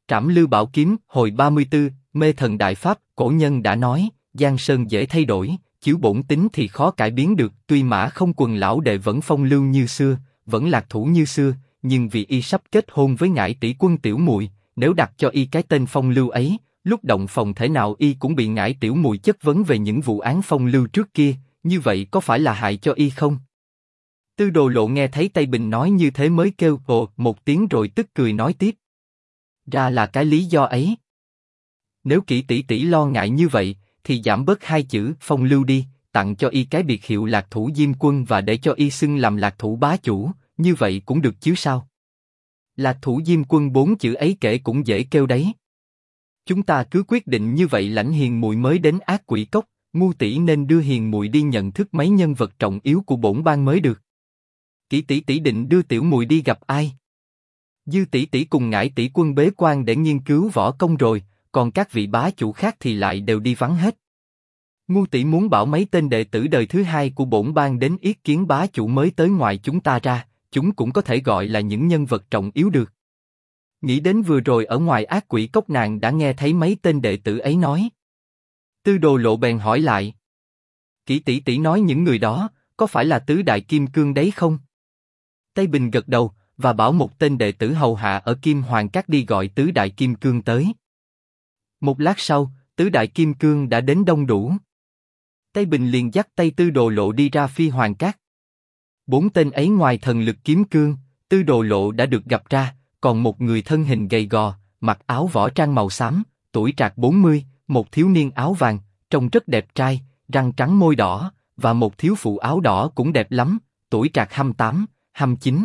Trảm Lưu Bảo Kiếm, hồi 34, Mê Thần Đại Pháp. Cổ nhân đã nói, Giang Sơn dễ thay đổi, chiếu bổn tính thì khó cải biến được. Tuy Mã Không Quần lão đệ vẫn phong lưu như xưa, vẫn lạc thủ như xưa, nhưng vì y sắp kết hôn với Ngải tỷ quân tiểu muội, nếu đặt cho y cái tên phong lưu ấy, lúc động phòng thể nào y cũng bị Ngải tiểu muội chất vấn về những vụ án phong lưu trước kia, như vậy có phải là hại cho y không? Tư Đồ Lộ nghe thấy Tây Bình nói như thế mới kêu ồ một tiếng rồi tức cười nói tiếp. Ra là cái lý do ấy. Nếu Kỷ tỷ tỷ lo ngại như vậy, thì giảm bớt hai chữ phong lưu đi, tặng cho y cái biệt hiệu Lạc Thủ Diêm Quân và để cho y xưng làm Lạc Thủ bá chủ, như vậy cũng được chứ sao? Lạc Thủ Diêm Quân 4 chữ ấy kể cũng dễ kêu đấy. Chúng ta cứ quyết định như vậy. Lãnh hiền muội mới đến Ác Quỷ Cốc, Ngu tỷ nên đưa hiền muội đi nhận thức mấy nhân vật trọng yếu của bổn bang mới được. Kỷ tỷ tỷ định đưa tiểu muội đi gặp ai? Dư tỷ tỷ cùng Ngải tỷ quân bế quan để nghiên cứu võ công rồi, còn các vị bá chủ khác thì lại đều đi vắng hết. Ngu tỷ muốn bảo mấy tên đệ tử đời thứ hai của bổn bang đến yết kiến bá chủ mới tới. Ngoài chúng ta ra, chúng cũng có thể gọi là những nhân vật trọng yếu được. Nghĩ đến vừa rồi ở ngoài Ác Quỷ Cốc nàng đã nghe thấy mấy tên đệ tử ấy nói. Tư Đồ Lộ bèn hỏi lại. Kỷ tỷ tỷ nói những người đó, có phải là tứ đại kim cương đấy không? Tây Bình gật đầu, và bảo một tên đệ tử hầu hạ ở Kim Hoàng Các đi gọi tứ đại kim cương tới. Một lát sau, tứ đại kim cương đã đến đông đủ. Tây Bình liền dắt tay Tư Đồ Lộ đi ra Phi Hoàng Các. 4 tên ấy ngoài thần lực kiếm cương, Tư Đồ Lộ đã được gặp ra, còn một người thân hình gầy gò, mặc áo võ trang màu xám, tuổi trạc 40, một thiếu niên áo vàng, trông rất đẹp trai, răng trắng môi đỏ, và một thiếu phụ áo đỏ cũng đẹp lắm, tuổi trạc 28, 29.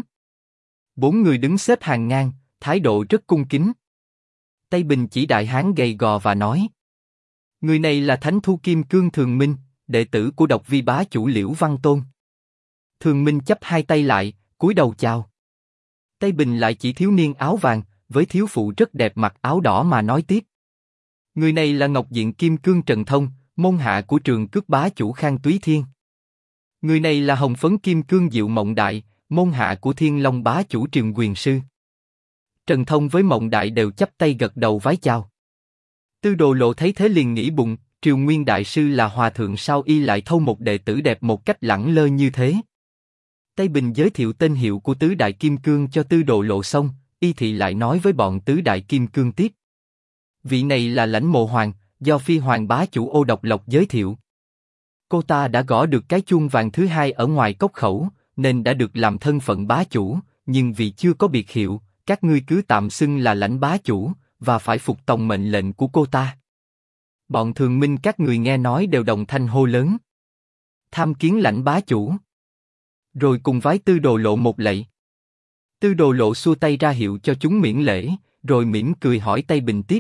4 người đứng xếp hàng ngang, thái độ rất cung kính. Tây Bình chỉ đại hán gầy gò và nói: người này là Thánh Thu Kim Cương Thường Minh, đệ tử của Độc Vi bá chủ Liễu Văn Tôn. Thường Minh chắp hai tay lại, cúi đầu chào. Tây Bình lại chỉ thiếu niên áo vàng, với thiếu phụ rất đẹp mặc áo đỏ mà nói tiếp: người này là Ngọc Diện Kim Cương Trần Thông, môn hạ của Trường Cước bá chủ Khang Túy Thiên. Người này là Hồng Phấn Kim Cương Diệu Mộng Đại, môn hạ của Thiên Long bá chủ Trường Quyền Sư. Trần Thông với Mộng Đại đều chắp tay gật đầu vái chào. Tư Đồ Lộ thấy thế liền nghĩ bụng, Triều Nguyên đại sư là hòa thượng sao y lại thâu một đệ tử đẹp một cách lẳng lơ như thế. Tây Bình giới thiệu tên hiệu của tứ đại kim cương cho Tư Đồ Lộ xong, y thì lại nói với bọn tứ đại kim cương tiếp: vị này là Lãnh Mộ Hoàng, do Phi Hoàng bá chủ Ô Độc Lộc giới thiệu. Cô ta đã gõ được cái chuông vàng thứ hai ở ngoài cốc khẩu, nên đã được làm thân phận bá chủ, nhưng vì chưa có biệt hiệu, các ngươi cứ tạm xưng là Lãnh bá chủ, và phải phục tòng mệnh lệnh của cô ta. Bọn Thường Minh các người nghe nói đều đồng thanh hô lớn: tham kiến Lãnh bá chủ. Rồi cùng vái Tư Đồ Lộ một lạy. Tư Đồ Lộ xua tay ra hiệu cho chúng miễn lễ, rồi mỉm cười hỏi Tây Bình tiếp: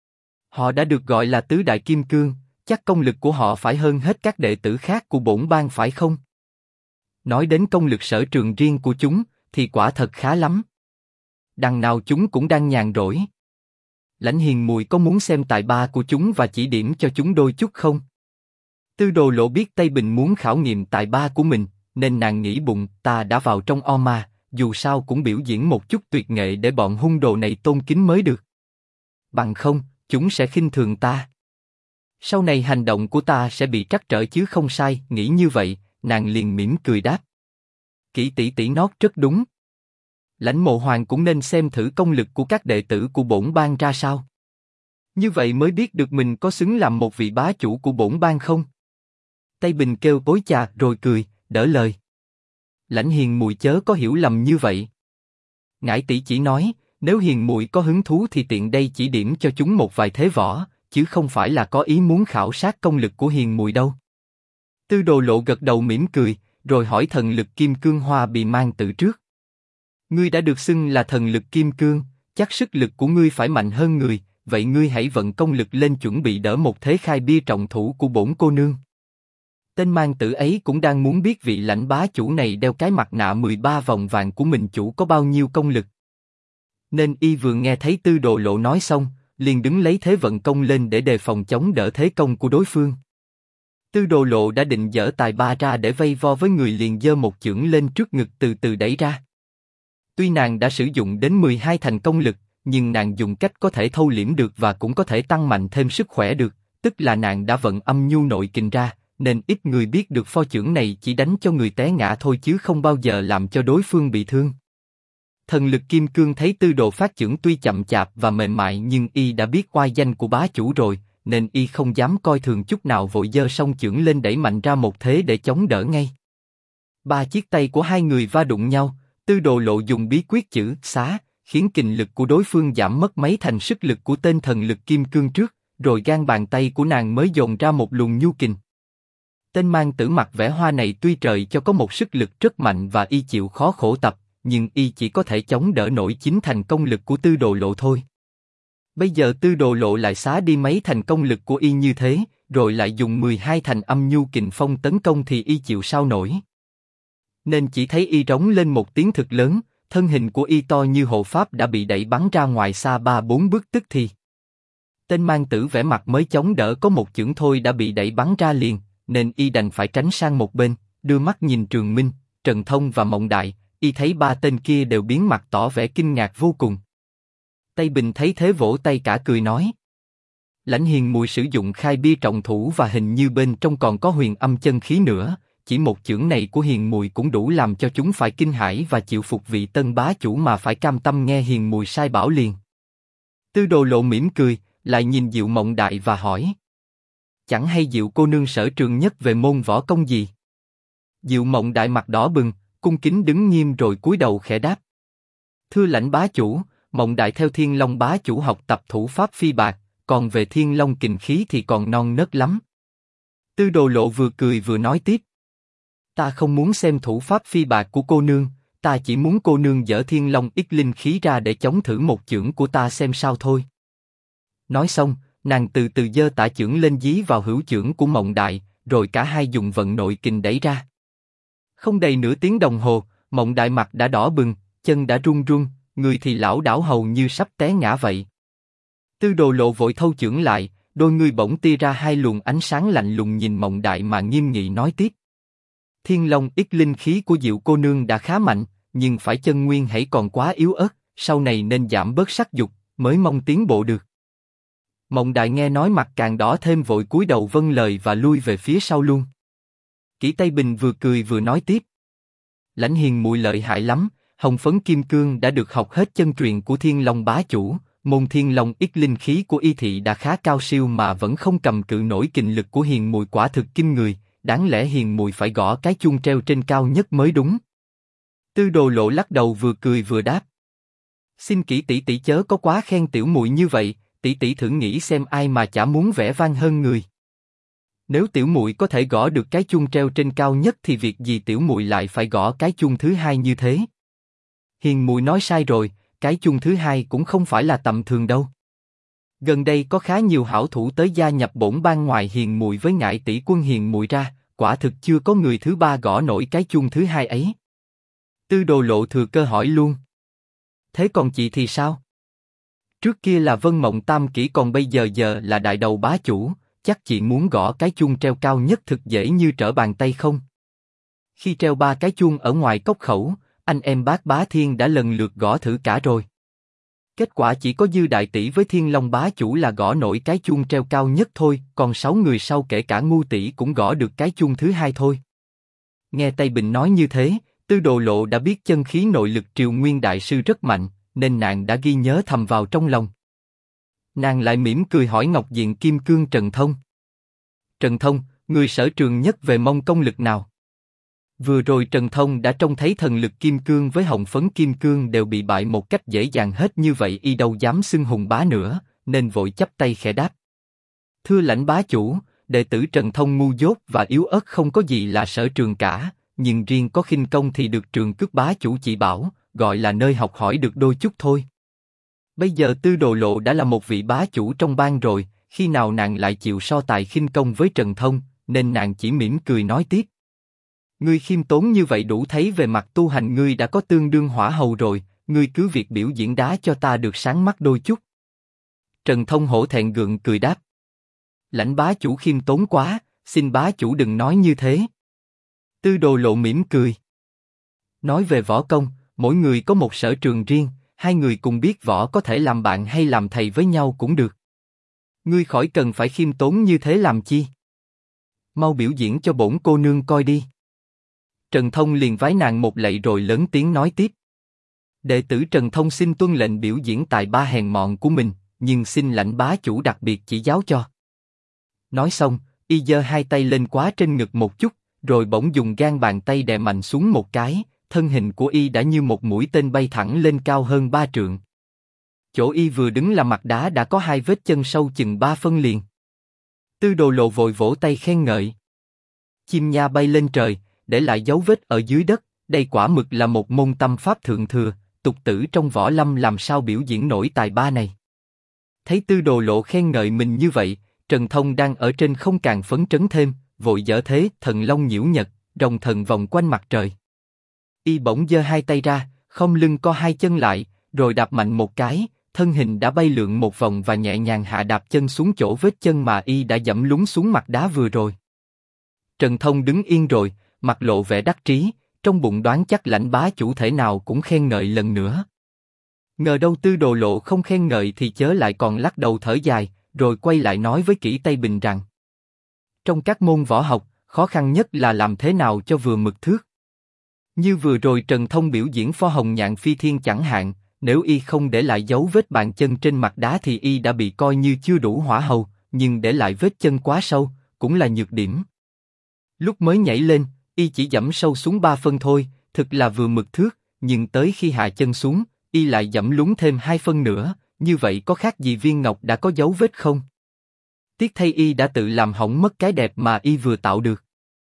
họ đã được gọi là tứ đại kim cương, chắc công lực của họ phải hơn hết các đệ tử khác của bổn bang phải không? Nói đến công lực sở trường riêng của chúng, thì quả thật khá lắm. Đằng nào chúng cũng đang nhàn rỗi. Lãnh hiền muội có muốn xem tài ba của chúng và chỉ điểm cho chúng đôi chút không? Tư Đồ Lộ biết Tây Bình muốn khảo nghiệm tài ba của mình, nên nàng nghĩ bụng, ta đã vào trong o ma, dù sao cũng biểu diễn một chút tuyệt nghệ để bọn hung đồ này tôn kính mới được. Bằng không, chúng sẽ khinh thường ta. Sau này hành động của ta sẽ bị trắc trở chứ không sai. Nghĩ như vậy, nàng liền mỉm cười đáp: Kỷ tỷ tỷ nót rất đúng. Lãnh Mộ Hoàng cũng nên xem thử công lực của các đệ tử của bổn bang ra sao. Như vậy mới biết được mình có xứng làm một vị bá chủ của bổn bang không. Tây Bình kêu ối chà rồi cười, đỡ lời: Lãnh hiền muội chớ có hiểu lầm như vậy. Ngải tỷ chỉ nói, nếu hiền muội có hứng thú thì tiện đây chỉ điểm cho chúng một vài thế võ, chứ không phải là có ý muốn khảo sát công lực của hiền muội đâu. Tư Đồ Lộ gật đầu mỉm cười, rồi hỏi thần lực kim cương Hoa Bì Mang Tự trước: ngươi đã được xưng là thần lực kim cương, chắc sức lực của ngươi phải mạnh hơn người, vậy ngươi hãy vận công lực lên chuẩn bị đỡ một thế khai bia trọng thủ của bổn cô nương. Tên Mang Tử ấy cũng đang muốn biết vị Lãnh bá chủ này đeo cái mặt nạ 13 vòng vàng của mình chủ có bao nhiêu công lực. Nên y vừa nghe thấy Tư Đồ Lộ nói xong, liền đứng lấy thế vận công lên để đề phòng chống đỡ thế công của đối phương. Tư Đồ Lộ đã định dở tài ba ra để vây vo với người, liền giơ một chưởng lên trước ngực từ từ đẩy ra. Tuy nàng đã sử dụng đến 12 thành công lực, nhưng nàng dùng cách có thể thâu liễm được và cũng có thể tăng mạnh thêm sức khỏe được, tức là nàng đã vận âm nhu nội kình ra, nên ít người biết được pho chưởng này chỉ đánh cho người té ngã thôi chứ không bao giờ làm cho đối phương bị thương. Thần lực kim cương thấy tư đồ phát chưởng tuy chậm chạp và mềm mại nhưng y đã biết oai danh của bá chủ rồi, nên y không dám coi thường chút nào, vội giơ song chưởng lên đẩy mạnh ra một thế để chống đỡ ngay. Ba chiếc tay của hai người va đụng nhau, tư đồ lộ dùng bí quyết chữ xá, khiến kình lực của đối phương giảm mất mấy thành sức lực của tên thần lực kim cương trước, rồi gan bàn tay của nàng mới dồn ra một luồng nhu kình. Tên mang tử mặt vẽ hoa này tuy trời cho có một sức lực rất mạnh và y chịu khó khổ tập, nhưng y chỉ có thể chống đỡ nổi 9 thành công lực của tư đồ lộ thôi. Bây giờ tư đồ lộ lại xá đi mấy thành công lực của y như thế, rồi lại dùng 12 thành âm nhu kình phong tấn công thì y chịu sao nổi. Nên chỉ thấy y rống lên một tiếng thực lớn, thân hình của y to như hộ pháp đã bị đẩy bắn ra ngoài xa 3-4 bước tức thì. Tên mang tử vẽ mặt mới chống đỡ có một chưởng thôi đã bị đẩy bắn ra liền, nên y đành phải tránh sang một bên, đưa mắt nhìn Trường Minh, Trần Thông và Mộng Đại, y thấy ba tên kia đều biến mặt tỏ vẻ kinh ngạc vô cùng. Tây Bình thấy thế vỗ tay cả cười nói: Lãnh Hiền Mùi sử dụng khai bia trọng thủ và hình như bên trong còn có huyền âm chân khí nữa, chỉ một chưởng này của Hiền Mùi cũng đủ làm cho chúng phải kinh hãi và chịu phục vị tân bá chủ mà phải cam tâm nghe Hiền Mùi sai bảo liền. Tư đồ lộ mỉm cười, lại nhìn Diệu Mộng Đại và hỏi: Chẳng hay Diệu cô nương sở trường nhất về môn võ công gì? Diệu Mộng Đại mặt đỏ bừng, cung kính đứng nghiêm rồi cúi đầu khẽ đáp: Thưa lãnh bá chủ, Mộng Đại theo Thiên Long bá chủ học tập thủ pháp phi bạc, còn về Thiên Long kình khí thì còn non nớt lắm. Tư đồ lộ vừa cười vừa nói tiếp: Ta không muốn xem thủ pháp phi bạc của cô nương, ta chỉ muốn cô nương dở Thiên Long ít linh khí ra để chống thử một chưởng của ta xem sao thôi. Nói xong, nàng từ từ giơ tả chưởng lên dí vào hữu chưởng của Mộng Đại, rồi cả hai dùng vận nội kình đẩy ra. Không đầy nửa tiếng đồng hồ, Mộng Đại mặt đã đỏ bừng, chân đã run run, người thì lảo đảo hầu như sắp té ngã vậy. Tư đồ lộ vội thâu chưởng lại, đôi ngươi bỗng tia ra hai luồng ánh sáng lạnh lùng nhìn Mộng Đại mà nghiêm nghị nói tiếp: Thiên Long ít linh khí của Diệu cô nương đã khá mạnh, nhưng phải chân nguyên hãy còn quá yếu ớt, sau này nên giảm bớt sắc dục, mới mong tiến bộ được. Mộng Đại nghe nói mặt càng đỏ thêm, vội cúi đầu vâng lời và lui về phía sau luôn. Kỷ Tây Bình vừa cười vừa nói tiếp: Lãnh Hiền Mùi lợi hại lắm, Hồng Phấn Kim Cương đã được học hết chân truyền của Thiên Long bá chủ, môn Thiên Long ít linh khí của y thị đã khá cao siêu mà vẫn không cầm cự nổi kình lực của Hiền Mùi, quả thực kinh người, đáng lẽ Hiền Mùi phải gõ cái chuông treo trên cao nhất mới đúng. Tư đồ lộ lắc đầu vừa cười vừa đáp: Xin Kỷ tỷ tỷ chớ có quá khen tiểu muội như vậy, tỷ tỷ thử nghĩ xem ai mà chả muốn vẻ vang hơn người. Nếu tiểu muội có thể gõ được cái chuông treo trên cao nhất thì việc gì tiểu muội lại phải gõ cái chuông thứ hai như thế? Hiền Mùi nói sai rồi, cái chuông thứ hai cũng không phải là tầm thường đâu. Gần đây có khá nhiều hảo thủ tới gia nhập bổn ban ngoài Hiền Mùi với Ngải tỷ quân Hiền Mùi ra, quả thực chưa có người thứ ba gõ nổi cái chuông thứ hai ấy. Tư đồ lộ thừa cơ hỏi luôn: Thế còn chị thì sao? Trước kia là Vân Mộng Tam Kỷ, còn bây giờ là đại đầu bá chủ, chắc chị muốn gõ cái chuông treo cao nhất thực dễ như trở bàn tay không? Khi treo ba cái chuông ở ngoài cốc khẩu, anh em bác Bá Thiên đã lần lượt gõ thử cả rồi. Kết quả chỉ có Dư đại tỷ với Thiên Long bá chủ là gõ nổi cái chuông treo cao nhất thôi, còn 6 người sau kể cả Ngu tỷ cũng gõ được cái chuông thứ hai thôi. Nghe Tây Bình nói như thế, Tư đồ lộ đã biết chân khí nội lực Triều Nguyên đại sư rất mạnh, nên nàng đã ghi nhớ thầm vào trong lòng. Nàng lại mỉm cười hỏi Ngọc Diện Kim Cương Trần Thông: Trần Thông, người sở trường nhất về môn công lực nào? Vừa rồi Trần Thông đã trông thấy thần lực Kim Cương với Hồng Phấn Kim Cương đều bị bại một cách dễ dàng hết như vậy, y đâu dám xưng hùng bá nữa, nên vội chắp tay khẽ đáp: Thưa lãnh bá chủ, đệ tử Trần Thông ngu dốt và yếu ớt không có gì là sở trường cả, nhưng riêng có khinh công thì được trường cước bá chủ chỉ bảo, gọi là nơi học hỏi được đôi chút thôi. Bây giờ Tư đồ lộ đã là một vị bá chủ trong bang rồi, khi nào nàng lại chịu so tài khinh công với Trần Thông, nên nàng chỉ mỉm cười nói tiếp: Ngươi khiêm tốn như vậy đủ thấy về mặt tu hành ngươi đã có tương đương hỏa hầu rồi, ngươi cứ việc biểu diễn đá cho ta được sáng mắt đôi chút. Trần Thông hổ thẹn gượng cười đáp: Lãnh bá chủ khiêm tốn quá, xin bá chủ đừng nói như thế. Tư đồ lộ mỉm cười. Nói về võ công, mỗi người có một sở trường riêng, hai người cùng biết võ có thể làm bạn hay làm thầy với nhau cũng được. Ngươi khỏi cần phải khiêm tốn như thế làm chi. Mau biểu diễn cho bổn cô nương coi đi. Trần Thông liền vái nàng một lạy rồi lớn tiếng nói tiếp. Đệ tử Trần Thông xin tuân lệnh biểu diễn tài ba hèn mọn của mình, nhưng xin lãnh bá chủ đặc biệt chỉ giáo cho. Nói xong, y giơ hai tay lên quá trên ngực một chút, rồi bỗng dùng gang bàn tay đè mạnh xuống một cái, thân hình của y đã như một mũi tên bay thẳng lên cao hơn 3 trượng. Chỗ y vừa đứng là mặt đá đã có hai vết chân sâu chừng 3 phân liền. Tư Đồ Lộ vội vỗ tay khen ngợi. Chim nha bay lên trời, để lại dấu vết ở dưới đất, đây quả mực là một môn tâm pháp thượng thừa, tục tử trong võ lâm làm sao biểu diễn nổi tài ba này. Thấy Tư Đồ Lộ khen ngợi mình như vậy, Trần Thông đang ở trên không càng phấn chấn thêm, vội dở thế thần long nhiễu nhật, rồng thần vòng quanh mặt trời. Y bỗng giơ hai tay ra, khom lưng co hai chân lại, rồi đạp mạnh một cái, thân hình đã bay lượn một vòng và nhẹ nhàng hạ đạp chân xuống chỗ vết chân mà y đã dẫm lún xuống mặt đá vừa rồi. Trần Thông đứng yên rồi, mặt lộ vẻ đắc trí, trong bụng đoán chắc lãnh bá chủ thể nào cũng khen ngợi lần nữa. Ngờ đâu Tư Đồ Lộ không khen ngợi thì chớ lại còn lắc đầu thở dài, rồi quay lại nói với Kỷ Tây Bình rằng: trong các môn võ học, khó khăn nhất là làm thế nào cho vừa mực thước. Như vừa rồi Trần Thông biểu diễn pho hồng nhạn phi thiên chẳng hạn, nếu y không để lại dấu vết bàn chân trên mặt đá thì y đã bị coi như chưa đủ hỏa hầu, nhưng để lại vết chân quá sâu, cũng là nhược điểm. Lúc mới nhảy lên, y chỉ dẫm sâu xuống 3 phân thôi, thực là vừa mực thước, nhưng tới khi hạ chân xuống, y lại dẫm lún thêm 2 phân nữa, như vậy có khác gì viên ngọc đã có dấu vết không? Tiếc thay y đã tự làm hỏng mất cái đẹp mà y vừa tạo được.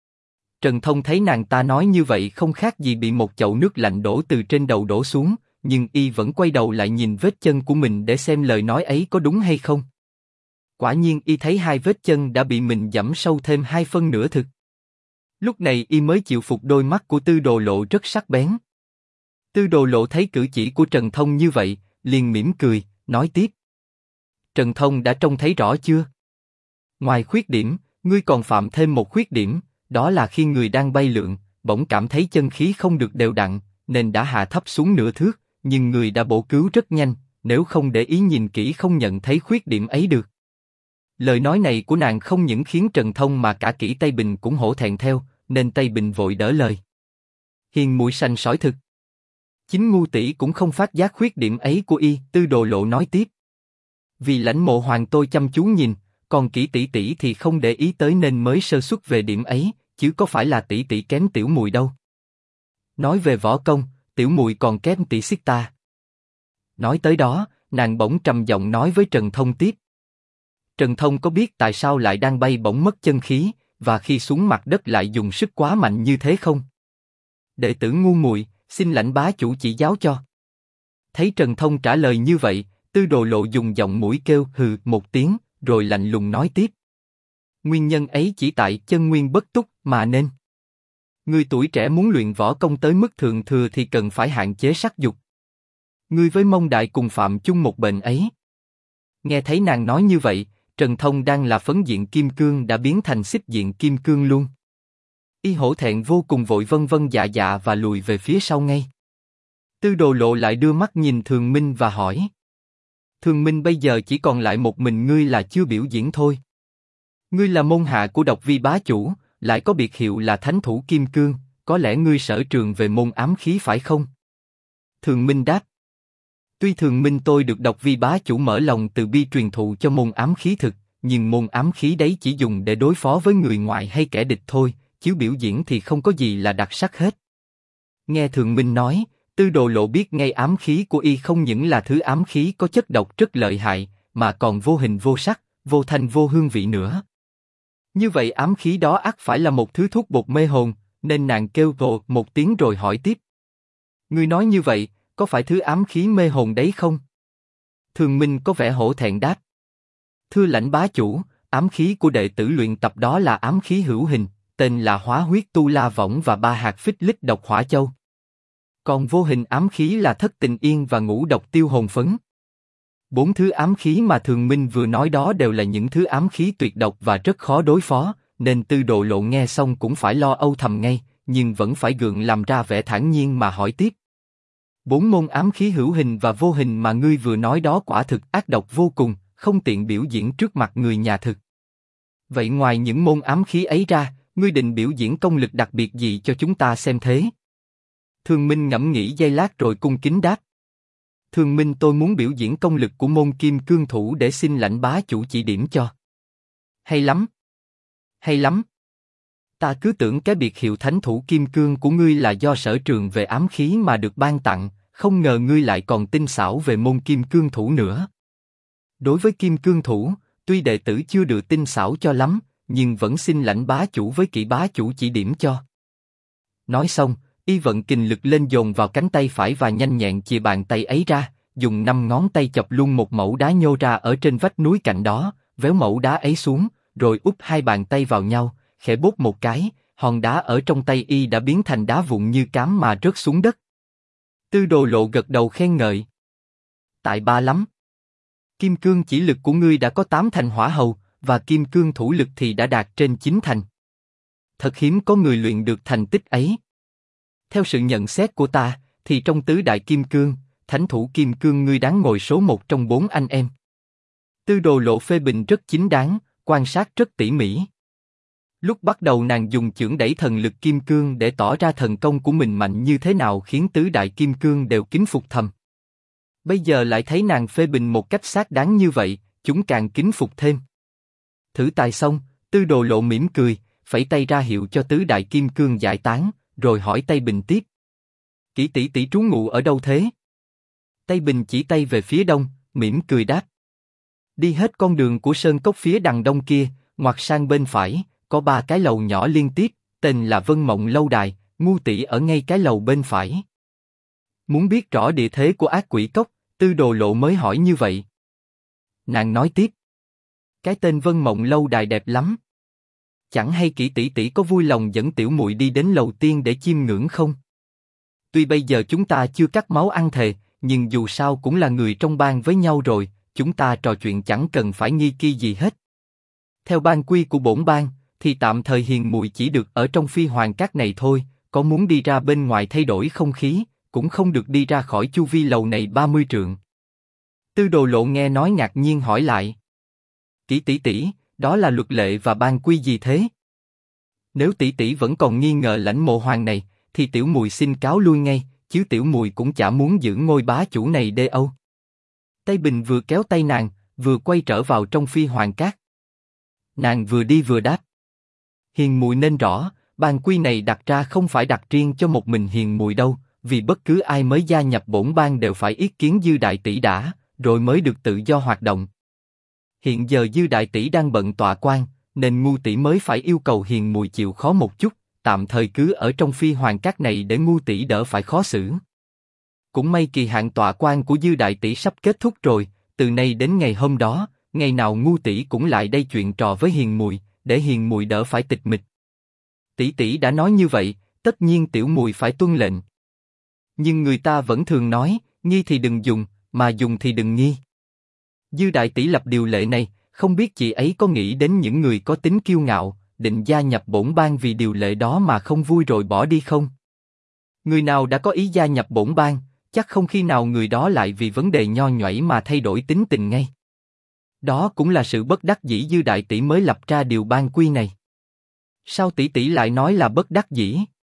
Trần Thông thấy nàng ta nói như vậy không khác gì bị một chậu nước lạnh đổ từ trên đầu đổ xuống, nhưng y vẫn quay đầu lại nhìn vết chân của mình để xem lời nói ấy có đúng hay không. Quả nhiên y thấy hai vết chân đã bị mình dẫm sâu thêm 2 phân nữa thực. Lúc này y mới chịu phục, đôi mắt của Tư Đồ Lộ rất sắc bén. Tư Đồ Lộ thấy cử chỉ của Trần Thông như vậy, liền mỉm cười, nói tiếp. Trần Thông đã trông thấy rõ chưa? Ngoài khuyết điểm, ngươi còn phạm thêm một khuyết điểm, đó là khi người đang bay lượn, bỗng cảm thấy chân khí không được đều đặn, nên đã hạ thấp xuống nửa thước, nhưng người đã bổ cứu rất nhanh, nếu không để ý nhìn kỹ không nhận thấy khuyết điểm ấy được. Lời nói này của nàng không những khiến Trần Thông mà cả Kỷ Tây Bình cũng hổ thẹn theo, nên Tây Bình vội đỡ lời. Hiền muội sành sỏi thực. Chính ngu tỷ cũng không phát giác khuyết điểm ấy của y. Tư Đồ Lộ nói tiếp. Vì Lãnh Mộ Hoàng tôi chăm chú nhìn, còn Kỷ tỷ tỷ thì không để ý tới nên mới sơ suất về điểm ấy, chứ có phải là tỷ tỷ kém tiểu muội đâu. Nói về võ công, tiểu muội còn kém tỷ xiết ta. Nói tới đó, nàng bỗng trầm giọng nói với Trần Thông tiếp. Trần Thông có biết tại sao lại đang bay bỗng mất chân khí, và khi xuống mặt đất lại dùng sức quá mạnh như thế không? Đệ tử ngu muội, xin lãnh bá chủ chỉ giáo cho. Thấy Trần Thông trả lời như vậy, Tư Đồ Lộ dùng giọng mũi kêu hừ một tiếng, rồi lạnh lùng nói tiếp. Nguyên nhân ấy chỉ tại chân nguyên bất túc mà nên. Người tuổi trẻ muốn luyện võ công tới mức thượng thừa thì cần phải hạn chế sắc dục. Ngươi với Mông Đại cùng phạm chung một bệnh ấy. Nghe thấy nàng nói như vậy, Trần Thông đang là phấn diện kim cương đã biến thành xích diện kim cương luôn. Y hổ thẹn vô cùng, vội vân vân dạ dạ và lùi về phía sau ngay. Tư Đồ Lộ lại đưa mắt nhìn Thường Minh và hỏi. Thường Minh, bây giờ chỉ còn lại một mình ngươi là chưa biểu diễn thôi. Ngươi là môn hạ của Độc Vi bá chủ, lại có biệt hiệu là Thánh Thủ Kim Cương, có lẽ ngươi sở trường về môn ám khí phải không? Thường Minh đáp. Tuy Thường Minh tôi được Độc Vi bá chủ mở lòng từ bi truyền thụ cho môn ám khí thực, nhưng môn ám khí đấy chỉ dùng để đối phó với người ngoài hay kẻ địch thôi, chứ biểu diễn thì không có gì là đặc sắc hết. Nghe Thường Minh nói, Tư Đồ Lộ biết ngay ám khí của y không những là thứ ám khí có chất độc rất lợi hại, mà còn vô hình vô sắc, vô thanh vô hương vị nữa. Như vậy ám khí đó ắt phải là một thứ thuốc bột mê hồn, nên nàng kêu vồ một tiếng rồi hỏi tiếp. Ngươi nói như vậy, có phải thứ ám khí mê hồn đấy không? Thường Minh có vẻ hổ thẹn đáp. Thưa lãnh bá chủ, ám khí của đệ tử luyện tập đó là ám khí hữu hình, tên là Hóa Huyết Tu La Võng và 3 hạt Phích Lịch Độc Hỏa Châu. Còn vô hình ám khí là Thất Tình Yên và Ngũ Độc Tiêu Hồn Phấn. 4 thứ ám khí mà Thường Minh vừa nói đó đều là những thứ ám khí tuyệt độc và rất khó đối phó, nên Tư Đồ Lộ nghe xong cũng phải lo âu thầm ngay, nhưng vẫn phải gượng làm ra vẻ thản nhiên mà hỏi tiếp. 4 môn ám khí hữu hình và vô hình mà ngươi vừa nói đó quả thực ác độc vô cùng, không tiện biểu diễn trước mặt người nhà thực. Vậy ngoài những môn ám khí ấy ra, ngươi định biểu diễn công lực đặc biệt gì cho chúng ta xem thế? Thương Minh ngẫm nghĩ giây lát rồi cung kính đáp. Thương Minh, tôi muốn biểu diễn công lực của môn Kim Cương Thủ để xin lãnh bá chủ chỉ điểm cho. Hay lắm. Hay lắm. Ta cứ tưởng cái biệt hiệu Thánh Thủ Kim Cương của ngươi là do sở trường về ám khí mà được ban tặng, không ngờ ngươi lại còn tinh xảo về môn Kim Cương Thủ nữa. Đối với Kim Cương Thủ, tuy đệ tử chưa được tinh xảo cho lắm, nhưng vẫn xin lãnh bá chủ với Kỷ bá chủ chỉ điểm cho. Nói xong, y vận kình lực lên dồn vào cánh tay phải và nhanh nhẹn chìa bàn tay ấy ra, dùng 5 ngón tay chọc luôn một mẩu đá nhô ra ở trên vách núi cạnh đó, véo mẩu đá ấy xuống, rồi úp 2 bàn tay vào nhau, khẽ bóp một cái, hòn đá ở trong tay y đã biến thành đá vụn như cám mà rớt xuống đất. Tư Đồ Lộ gật đầu khen ngợi. Tại ba lắm. Kim cương chỉ lực của ngươi đã có 8 thành hỏa hầu, và kim cương thủ lực thì đã đạt trên 9 thành. Thật hiếm có người luyện được thành tích ấy. Theo sự nhận xét của ta, thì trong tứ đại kim cương, Thánh Thủ Kim Cương ngươi đáng ngồi số 1 trong 4 anh em. Tư Đồ Lộ phê bình rất chính đáng, quan sát rất tỉ mỉ. Lúc bắt đầu nàng dùng chưởng đẩy thần lực kim cương để tỏ ra thần công của mình mạnh như thế nào khiến tứ đại kim cương đều kính phục thầm. Bây giờ lại thấy nàng phê bình một cách xác đáng như vậy, chúng càng kính phục thêm. Thử tài xong, Tư Đồ Lộ mỉm cười, phẩy tay ra hiệu cho tứ đại kim cương giải tán, rồi hỏi Tây Bình tiếp. Kỷ tỷ tỷ trú ngụ ở đâu thế? Tây Bình chỉ tay về phía đông, mỉm cười đáp. Đi hết con đường của sơn cốc phía đằng đông kia, ngoặt sang bên phải, có 3 cái lầu nhỏ liên tiếp, tên là Vân Mộng Lâu Đài, ngu tỷ ở ngay cái lầu bên phải. Muốn biết rõ địa thế của ác quỷ cốc, Tư Đồ Lộ mới hỏi như vậy. Nàng nói tiếp. Cái tên Vân Mộng Lâu Đài đẹp lắm. Chẳng hay Kỷ tỷ tỷ có vui lòng dẫn tiểu muội đi đến lầu tiên để chiêm ngưỡng không? Tuy bây giờ chúng ta chưa cắt máu ăn thề, nhưng dù sao cũng là người trong bang với nhau rồi, chúng ta trò chuyện chẳng cần phải nghi ki gì hết. Theo ban quy của bổn bang, thì tạm thời hiền muội chỉ được ở trong phi hoàng các này thôi, có muốn đi ra bên ngoài thay đổi không khí, cũng không được đi ra khỏi chu vi lầu này 30 trượng. Tư Đồ Lộ nghe nói ngạc nhiên hỏi lại. Kỷ tỷ tỷ, đó là luật lệ và ban quy gì thế? Nếu tỷ tỷ vẫn còn nghi ngờ lãnh mộ hoàng này, thì tiểu muội xin cáo lui ngay, chứ tiểu muội cũng chả muốn giữ ngôi bá chủ này đê âu. Tây Bình vừa kéo tay nàng, vừa quay trở vào trong phi hoàng cát. Nàng vừa đi vừa đáp. Hiền muội nên rõ, ban quy này đặt ra không phải đặt riêng cho một mình hiền muội đâu, vì bất cứ ai mới gia nhập bổn bang đều phải ý kiến Dư đại tỷ đã, rồi mới được tự do hoạt động. Hiện giờ Dư đại tỷ đang bận tọa quan, nên ngu tỷ mới phải yêu cầu hiền muội chịu khó một chút, tạm thời cứ ở trong phi hoàng cát này để ngu tỷ đỡ phải khó xử. Cũng may kỳ hạn tọa quan của Dư đại tỷ sắp kết thúc rồi, từ nay đến ngày hôm đó, ngày nào ngu tỷ cũng lại đây chuyện trò với hiền muội, để hiền muội đỡ phải tịch mịch. Tỷ tỷ đã nói như vậy, tất nhiên tiểu muội phải tuân lệnh. Nhưng người ta vẫn thường nói, nghi thì đừng dùng, mà dùng thì đừng nghi. Dư đại tỷ lập điều lệ này, không biết chị ấy có nghĩ đến những người có tính kiêu ngạo, định gia nhập bổn bang vì điều lệ đó mà không vui rồi bỏ đi không? Người nào đã có ý gia nhập bổn bang, chắc không khi nào người đó lại vì vấn đề nho nhoảy mà thay đổi tính tình ngay. Đó cũng là sự bất đắc dĩ Dư đại tỷ mới lập ra điều ban quy này. Sao tỷ tỷ lại nói là bất đắc dĩ?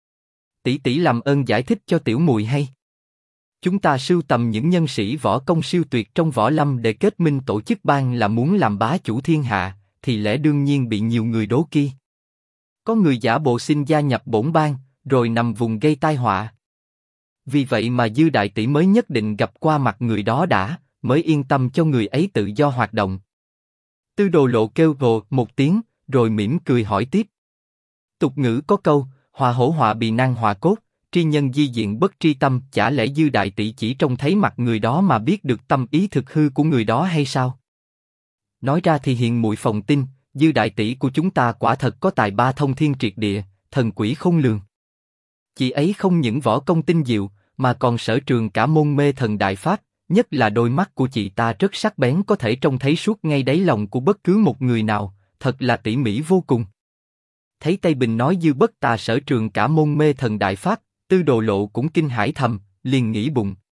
Tỷ tỷ làm ơn giải thích cho tiểu muội hay. Chúng ta sưu tầm những nhân sĩ võ công siêu tuyệt trong võ lâm để kết minh tổ chức bang là muốn làm bá chủ thiên hạ, thì lẽ đương nhiên bị nhiều người đố kỵ. Có người giả bộ xin gia nhập bổn bang, rồi nằm vùng gây tai họa. Vì vậy mà Dư đại tỷ mới nhất định gặp qua mặt người đó đã, mới yên tâm cho người ấy tự do hoạt động. Tư Đồ Lộ kêu gồ một tiếng, rồi mỉm cười hỏi tiếp. Tục ngữ có câu, họa hổ họa bì năng họa cốt, tri nhân di diện bất tri tâm, chả lẽ Dư đại tỷ chỉ trông thấy mặt người đó mà biết được tâm ý thực hư của người đó hay sao? Nói ra thì hiền muội phòng tin, Dư đại tỷ của chúng ta quả thật có tài ba thông thiên triệt địa, thần quỷ không lường. Chị ấy không những võ công tinh diệu, mà còn sở trường cả môn mê thần đại pháp, nhất là đôi mắt của chị ta rất sắc bén, có thể trông thấy suốt ngay đáy lòng của bất cứ một người nào, thật là tỉ mỉ vô cùng. Thấy Tây Bình nói Dư bất tà sở trường cả môn mê thần đại pháp, Tư Đồ Lộ cũng kinh hãi thầm, liền nghĩ bụng,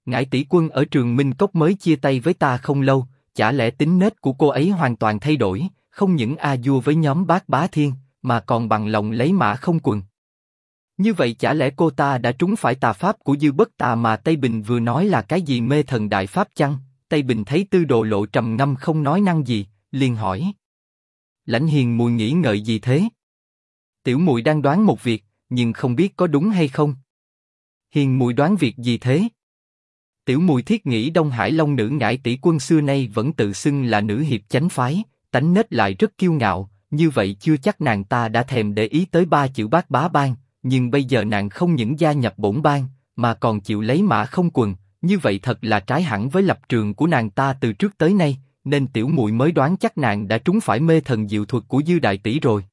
Ngải tỷ quân ở Trường Minh Cốc mới chia tay với ta không lâu, chả lẽ tính nết của cô ấy hoàn toàn thay đổi, không những a dua với nhóm Bát Bá Thiên, mà còn bằng lòng lấy mã không quần. Như vậy chả lẽ cô ta đã trúng phải tà pháp của Dư Bất Tà mà Tây Bình vừa nói là cái gì mê thần đại pháp chăng? Tây Bình thấy Tư Đồ Lộ trầm ngâm không nói năng gì, liền hỏi. Lãnh Hiền Muội nghĩ ngợi gì thế? Tiểu muội đang đoán một việc, nhưng không biết có đúng hay không. Hiền Muội đoán việc gì thế? Tiểu muội thiết nghĩ Đông Hải Long nữ Ngải tỷ quân xưa nay vẫn tự xưng là nữ hiệp chánh phái, tánh nết lại rất kiêu ngạo, như vậy chưa chắc nàng ta đã thèm để ý tới ba chữ Bát Bá Bang, nhưng bây giờ nàng không những gia nhập bổn bang, mà còn chịu lấy mã không quần, như vậy thật là trái hẳn với lập trường của nàng ta từ trước tới nay, nên tiểu muội mới đoán chắc nàng đã trúng phải mê thần diệu thuật của Dư đại tỷ rồi.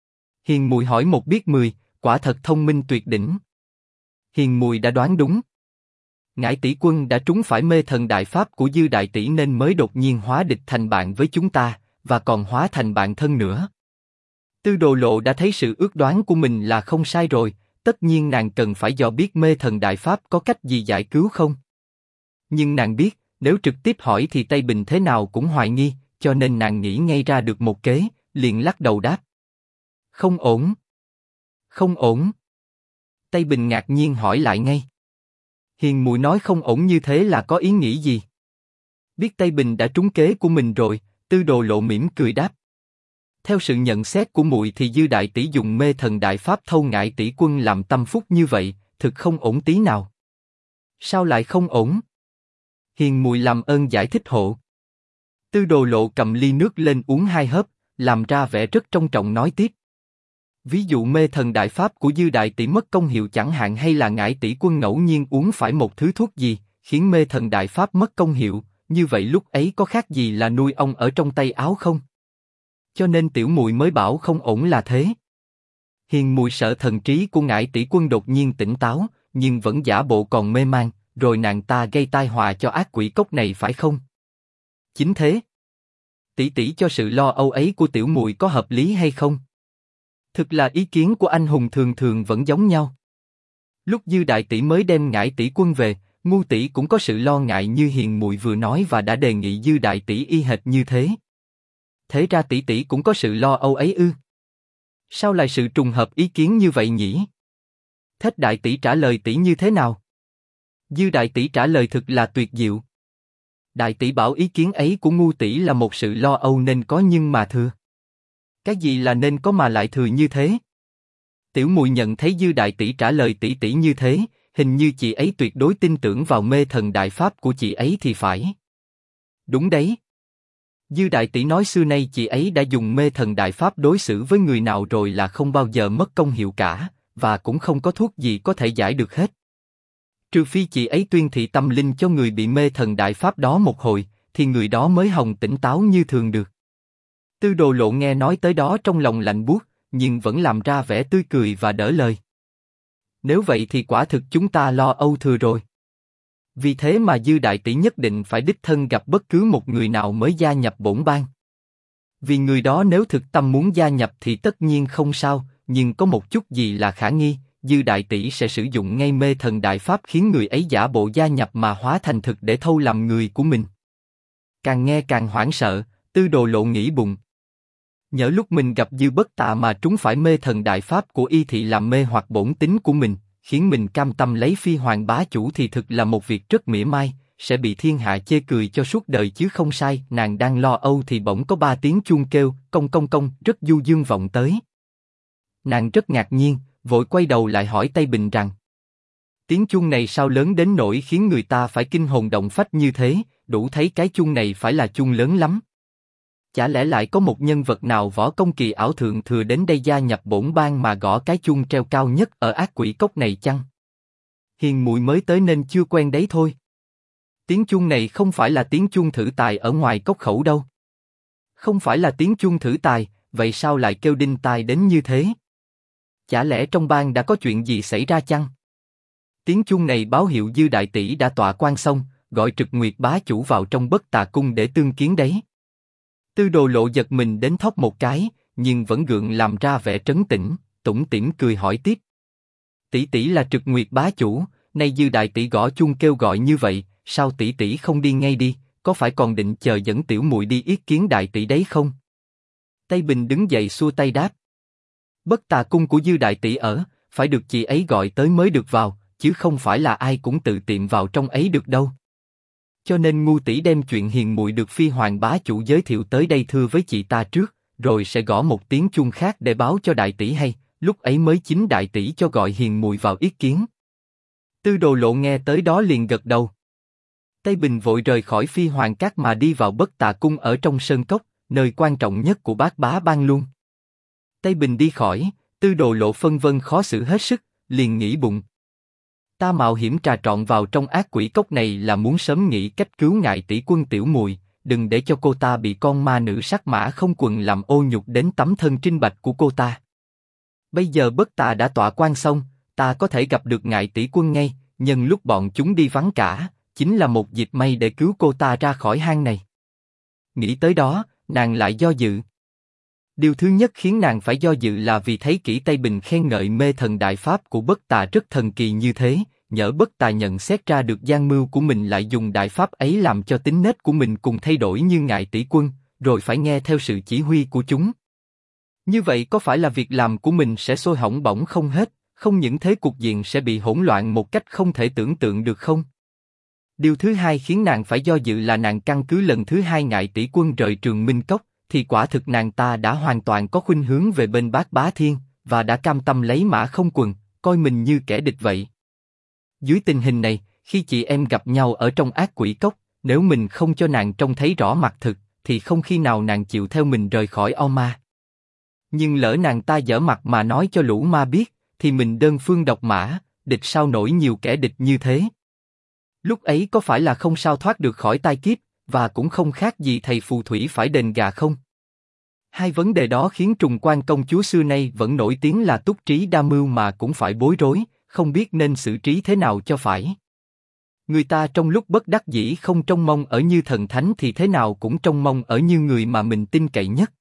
Hiền Muội hỏi một biết mười, quả thật thông minh tuyệt đỉnh. Hiền Muội đã đoán đúng. Ngải tỷ quân đã trúng phải mê thần đại pháp của Dư đại tỷ nên mới đột nhiên hóa địch thành bạn với chúng ta, và còn hóa thành bạn thân nữa. Tư Đồ Lộ đã thấy sự ước đoán của mình là không sai rồi, tất nhiên nàng cần phải dò biết mê thần đại pháp có cách gì giải cứu không. Nhưng nàng biết, nếu trực tiếp hỏi thì Tây Bình thế nào cũng hoài nghi, cho nên nàng nghĩ ngay ra được một kế, liền lắc đầu đáp. Không ổn. Không ổn. Tây Bình ngạc nhiên hỏi lại ngay. Hiền Muội nói không ổn như thế là có ý nghĩ gì? Biết Tây Bình đã trúng kế của mình rồi, Tư Đồ Lộ mỉm cười đáp. Theo sự nhận xét của muội thì Dư đại tỷ dùng mê thần đại pháp thâu Ngải tỷ quân làm tâm phúc như vậy, thực không ổn tí nào. Sao lại không ổn? Hiền Muội làm ơn giải thích hộ. Tư Đồ Lộ cầm ly nước lên uống hai hớp, làm ra vẻ rất trân trọng nói tiếp. Ví dụ mê thần đại pháp của Dư đại tỷ mất công hiệu chẳng hạn, hay là Ngải tỷ quân ngẫu nhiên uống phải một thứ thuốc gì, khiến mê thần đại pháp mất công hiệu, như vậy lúc ấy có khác gì là nuôi ong ở trong tay áo không? Cho nên tiểu muội mới bảo không ổn là thế. Hiền Muội sợ thần trí của Ngải tỷ quân đột nhiên tỉnh táo, nhưng vẫn giả bộ còn mê man, rồi nàng ta gây tai họa cho ác quỷ cốc này phải không? Chính thế. Tỷ tỷ cho sự lo âu ấy của tiểu muội có hợp lý hay không? Thực là ý kiến của anh hùng thường thường vẫn giống nhau. Lúc Dư đại tỷ mới đem Ngải tỷ quân về, Ngu tỷ cũng có sự lo ngại như Hiền Muội vừa nói và đã đề nghị Dư đại tỷ y hệt như thế. Thế ra tỷ tỷ cũng có sự lo âu ấy ư? Sao lại sự trùng hợp ý kiến như vậy nhỉ? Thết đại tỷ trả lời tỷ như thế nào? Dư đại tỷ trả lời thực là tuyệt diệu. Đại tỷ bảo ý kiến ấy của Ngu tỷ là một sự lo âu nên có nhưng mà thừa. Cái gì là nên có mà lại thừa như thế? Tiểu muội nhận thấy Dư đại tỷ trả lời tỷ tỷ như thế, hình như chị ấy tuyệt đối tin tưởng vào mê thần đại pháp của chị ấy thì phải. Đúng đấy. Dư đại tỷ nói xưa nay chị ấy đã dùng mê thần đại pháp đối xử với người nào rồi là không bao giờ mất công hiệu cả, và cũng không có thuốc gì có thể giải được hết. Trừ phi chị ấy tuyên thị tâm linh cho người bị mê thần đại pháp đó một hồi, thì người đó mới hồng tỉnh táo như thường được. Tư Đồ Lộ nghe nói tới đó trong lòng lạnh buốt, nhưng vẫn làm ra vẻ tươi cười và đỡ lời. Nếu vậy thì quả thực chúng ta lo âu thừa rồi. Vì thế mà Dư đại tỷ nhất định phải đích thân gặp bất cứ một người nào mới gia nhập bổn bang. Vì người đó nếu thực tâm muốn gia nhập thì tất nhiên không sao, nhưng có một chút gì là khả nghi, Dư đại tỷ sẽ sử dụng ngay mê thần đại pháp khiến người ấy giả bộ gia nhập mà hóa thành thực để thâu làm người của mình. Càng nghe càng hoảng sợ, Tư Đồ Lộ nghĩ bụng. Nhỡ lúc mình gặp Dư Bất Tà mà trúng phải mê thần đại pháp của y thị làm mê hoặc bổn tính của mình, khiến mình cam tâm lấy Phi Hoàng bá chủ thì thực là một việc rất mỉa mai, sẽ bị thiên hạ chê cười cho suốt đời chứ không sai. Nàng đang lo âu thì bỗng có 3 tiếng chuông kêu, công công công, rất du dương vọng tới. Nàng rất ngạc nhiên, vội quay đầu lại hỏi Tây Bình rằng: tiếng chuông này sao lớn đến nỗi khiến người ta phải kinh hồn động phách như thế, đủ thấy cái chuông này phải là chuông lớn lắm. Chả lẽ lại có một nhân vật nào võ công kỳ ảo thượng thừa đến đây gia nhập bổn bang mà gõ cái chuông treo cao nhất ở ác quỷ cốc này chăng? Hiền Muội mới tới nên chưa quen đấy thôi. Tiếng chuông này không phải là tiếng chuông thử tài ở ngoài cốc khẩu đâu. Không phải là tiếng chuông thử tài, vậy sao lại kêu đinh tai đến như thế? Chả lẽ trong bang đã có chuyện gì xảy ra chăng? Tiếng chuông này báo hiệu Dư đại tỷ đã tọa quan xong, gọi Trực Nguyệt bá chủ vào trong Bất Tà cung để tương kiến đấy. Tư Đồ Lộ giật mình đến thót một cái, nhưng vẫn gượng làm ra vẻ trấn tĩnh, tủm tỉm cười hỏi tiếp: tỷ tỷ là Trực Nguyệt bá chủ, nay Dư đại tỷ gõ chuông kêu gọi như vậy, sao tỷ tỷ không đi ngay đi, có phải còn định chờ dẫn tiểu muội đi yết kiến đại tỷ đấy không? Tây Bình đứng dậy xua tay đáp. Bất Tà cung của Dư đại tỷ ở, phải được chị ấy gọi tới mới được vào, chứ không phải là ai cũng tự tiện vào trong ấy được đâu. Cho nên ngu tỷ đem chuyện hiền muội được Phi Hoàng bá chủ giới thiệu tới đây thưa với chị ta trước, rồi sẽ gõ một tiếng chuông khác để báo cho đại tỷ hay, lúc ấy mới chính đại tỷ cho gọi hiền muội vào yết kiến. Tư Đồ Lộ nghe tới đó liền gật đầu. Tây Bình vội rời khỏi Phi Hoàng Các mà đi vào Bất Tà cung ở trong sơn cốc, nơi quan trọng nhất của Bát Bá Bang luôn. Tây Bình đi khỏi, Tư Đồ Lộ phân vân khó xử hết sức, liền nghĩ bụng. Ta mạo hiểm trà trộn vào trong ác quỷ cốc này là muốn sớm nghĩ cách cứu ngại tỷ quân tiểu muội, đừng để cho cô ta bị con ma nữ sắc mã không quần làm ô nhục đến tấm thân trinh bạch của cô ta. Bây giờ Bất Tà đã tọa quan xong, ta có thể gặp được ngại tỷ quân ngay, nhân lúc bọn chúng đi vắng cả, chính là một dịp may để cứu cô ta ra khỏi hang này. Nghĩ tới đó, nàng lại do dự. Điều thứ nhất khiến nàng phải do dự là vì thấy kỹ Tây Bình khen ngợi mê thần đại pháp của Bất Tà rất thần kỳ như thế, nhỡ Bất Tà nhận xét ra được gian mưu của mình lại dùng đại pháp ấy làm cho tính nết của mình cùng thay đổi như ngại tỷ quân, rồi phải nghe theo sự chỉ huy của chúng. Như vậy có phải là việc làm của mình sẽ sôi hỏng bỏng không hết, không những thế cục diện sẽ bị hỗn loạn một cách không thể tưởng tượng được không? Điều thứ hai khiến nàng phải do dự là nàng căn cứ lần thứ hai ngại tỷ quân rời Trường Minh Cốc, thì quả thực nàng ta đã hoàn toàn có khuynh hướng về bên Bát Bá Thiên, và đã cam tâm lấy mã không quần, coi mình như kẻ địch vậy. Dưới tình hình này, khi chị em gặp nhau ở trong ác quỷ cốc, nếu mình không cho nàng trông thấy rõ mặt thực, thì không khi nào nàng chịu theo mình rời khỏi O Ma. Nhưng lỡ nàng ta dở mặt mà nói cho lũ ma biết, thì mình đơn phương độc mã, địch sao nổi nhiều kẻ địch như thế. Lúc ấy có phải là không sao thoát được khỏi tai kiếp, và cũng không khác gì thầy phù thủy phải đền gà không? Hai vấn đề đó khiến Trùng Quan công chúa xưa nay vẫn nổi tiếng là túc trí đa mưu mà cũng phải bối rối, không biết nên xử trí thế nào cho phải. Người ta trong lúc bất đắc dĩ không trông mong ở Như thần thánh thì thế nào cũng trông mong ở Như người mà mình tin cậy nhất.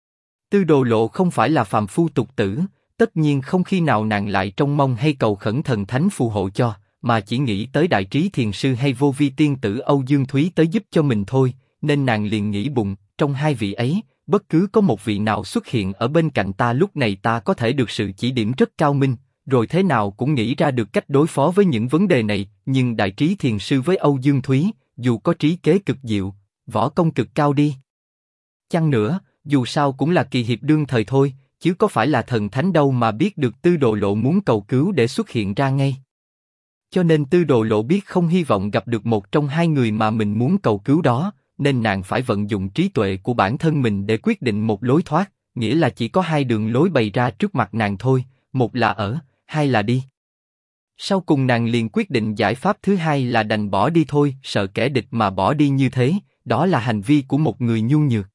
Tư Đồ Lộ không phải là phàm phu tục tử, tất nhiên không khi nào nàng lại trông mong hay cầu khẩn thần thánh phù hộ cho, mà chỉ nghĩ tới Đại Trí Thiền Sư hay Vô Vi Tiên Tử Âu Dương Thúy tới giúp cho mình thôi, nên nàng liền nghĩ bụng, trong hai vị ấy, bất cứ có một vị nào xuất hiện ở bên cạnh ta lúc này ta có thể được sự chỉ điểm rất cao minh, rồi thế nào cũng nghĩ ra được cách đối phó với những vấn đề này, nhưng Đại Trí Thiền Sư với Âu Dương Thúy, dù có trí kế cực diệu, võ công cực cao đi chăng nữa, dù sao cũng là kỳ hiệp đương thời thôi, chứ có phải là thần thánh đâu mà biết được Tư Đồ Lộ muốn cầu cứu để xuất hiện ra ngay. Cho nên Tư Đồ Lộ biết không hy vọng gặp được một trong hai người mà mình muốn cầu cứu đó, nên nàng phải vận dụng trí tuệ của bản thân mình để quyết định một lối thoát, nghĩa là chỉ có hai đường lối bày ra trước mặt nàng thôi, một là ở, hai là đi. Sau cùng nàng liền quyết định giải pháp thứ hai là đành bỏ đi thôi, sợ kẻ địch mà bỏ đi như thế, đó là hành vi của một người nhu nhược.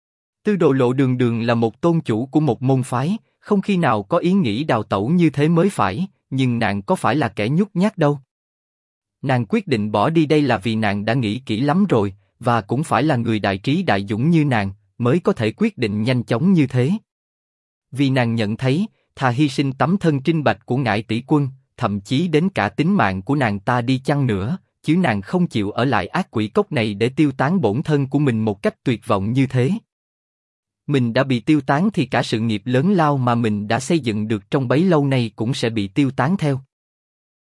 Tư Đồ Lộ đường đường là một tôn chủ của một môn phái, không khi nào có ý nghĩ đào tẩu như thế mới phải, nhưng nàng có phải là kẻ nhút nhát đâu. Nàng quyết định bỏ đi đây là vì nàng đã nghĩ kỹ lắm rồi, và cũng phải là người đại trí đại dũng như nàng, mới có thể quyết định nhanh chóng như thế. Vì nàng nhận thấy, thà hy sinh tấm thân trinh bạch của ngải tỷ quân, thậm chí đến cả tính mạng của nàng ta đi chăng nữa, chứ nàng không chịu ở lại ác quỷ cốc này để tiêu tán bổn thân của mình một cách tuyệt vọng như thế. Mình đã bị tiêu tán thì cả sự nghiệp lớn lao mà mình đã xây dựng được trong bấy lâu nay cũng sẽ bị tiêu tán theo.